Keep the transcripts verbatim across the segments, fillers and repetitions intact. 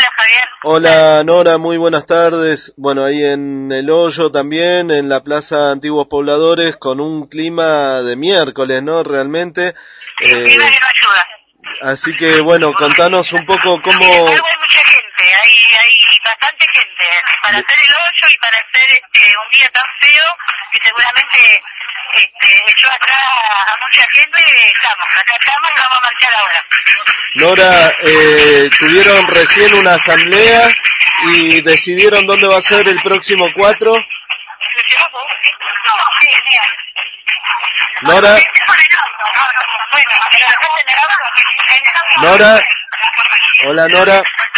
Hola, Javier. Hola Nora, muy buenas tardes. Bueno, ahí en El Hoyo también, en la Plaza Antiguos Pobladores, con un clima de miércoles, ¿no? Realmente. Sí, el clima que no ayuda. Así que, bueno, contanos un poco cómo... Sin embargo, hay mucha gente, hay, hay bastante gente para hacer El Hoyo y para hacer este, un día tan feo que seguramente este, echó atrás a mucha gente. Estamos, acá estamos y vamos a marchar ahora. Nora, eh, tuvieron recién una asamblea y decidieron dónde va a ser el próximo cuatro. Nora, Nora, hola Nora,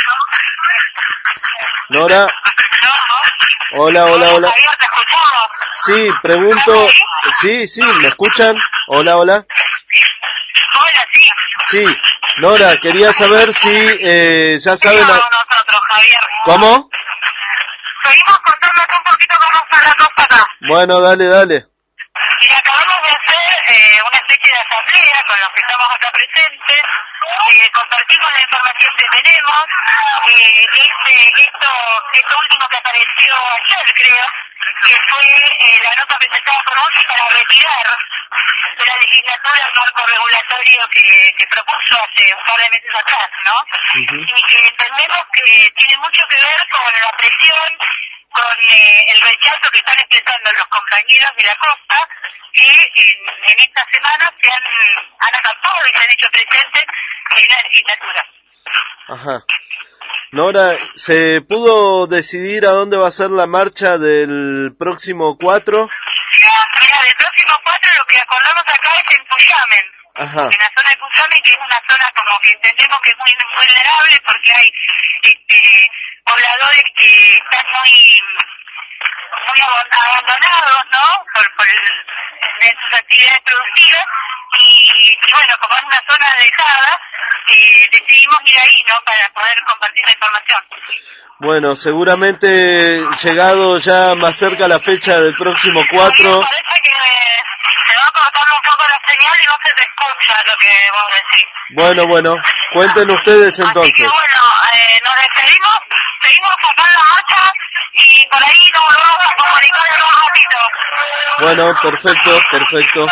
Nora, hola, hola, hola. Sí, pregunto, sí, sí, ¿me escuchan? Hola, hola. Hola, sí. Sí, Nora, quería saber si eh, ya saben... A... nosotros, Javier. ¿Cómo? Seguimos contándote un poquito cómo está la cosa acá. Bueno, dale, dale. Y acabamos de hacer eh, una especie de asamblea con los que estamos acá presentes, eh, compartimos la información que tenemos, eh, este, esto, esto último que apareció ayer, creo, que fue eh, la nota presentada por Bush para retirar de la legislatura el marco regulatorio que, que propuso hace un par de meses atrás, ¿no? Uh-huh. Y que entendemos que tiene mucho que ver con la presión, con eh, el rechazo que están expresando los compañeros de la costa, que en, en esta semana se han, han acampado y se han hecho presentes en la legislatura. Ajá. Nora, ¿se pudo decidir a dónde va a ser la marcha del próximo cuatro? Mira, del próximo cuatro lo que acordamos acá es en Cuyamen. Ajá. En la zona de Cuyamen, que es una zona como que entendemos que es muy vulnerable porque hay este, pobladores que están muy muy abandonados, ¿no? Por, por el, en sus actividades productivas y, y bueno, como es una zona alejada, eh, decidimos ir ahí, ¿no? Para poder compartir la información. Bueno, seguramente llegado ya más cerca la fecha del próximo cuatro. Me parece que se va cortando un poco la señal y no se te escucha lo que vos decís. Bueno, bueno, cuenten ustedes entonces. Así que bueno, eh, nos despedimos, seguimos acá en la marcha y por ahí nos volvemos a comunicar en un ratito. Bueno, perfecto, perfecto.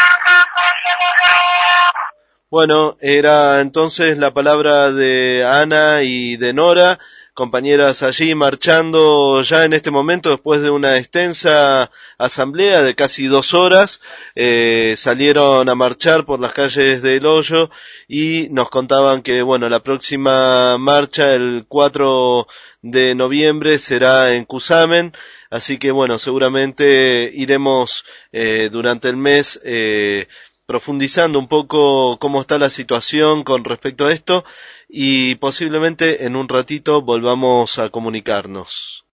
Bueno, era entonces la palabra de Ana y de Nora, compañeras allí marchando ya en este momento después de una extensa asamblea de casi dos horas, eh, salieron a marchar por las calles del Hoyo y nos contaban que, bueno, la próxima marcha el cuatro de noviembre será en Cusamen, así que, bueno, seguramente iremos eh, durante el mes eh, profundizando un poco cómo está la situación con respecto a esto y posiblemente en un ratito volvamos a comunicarnos.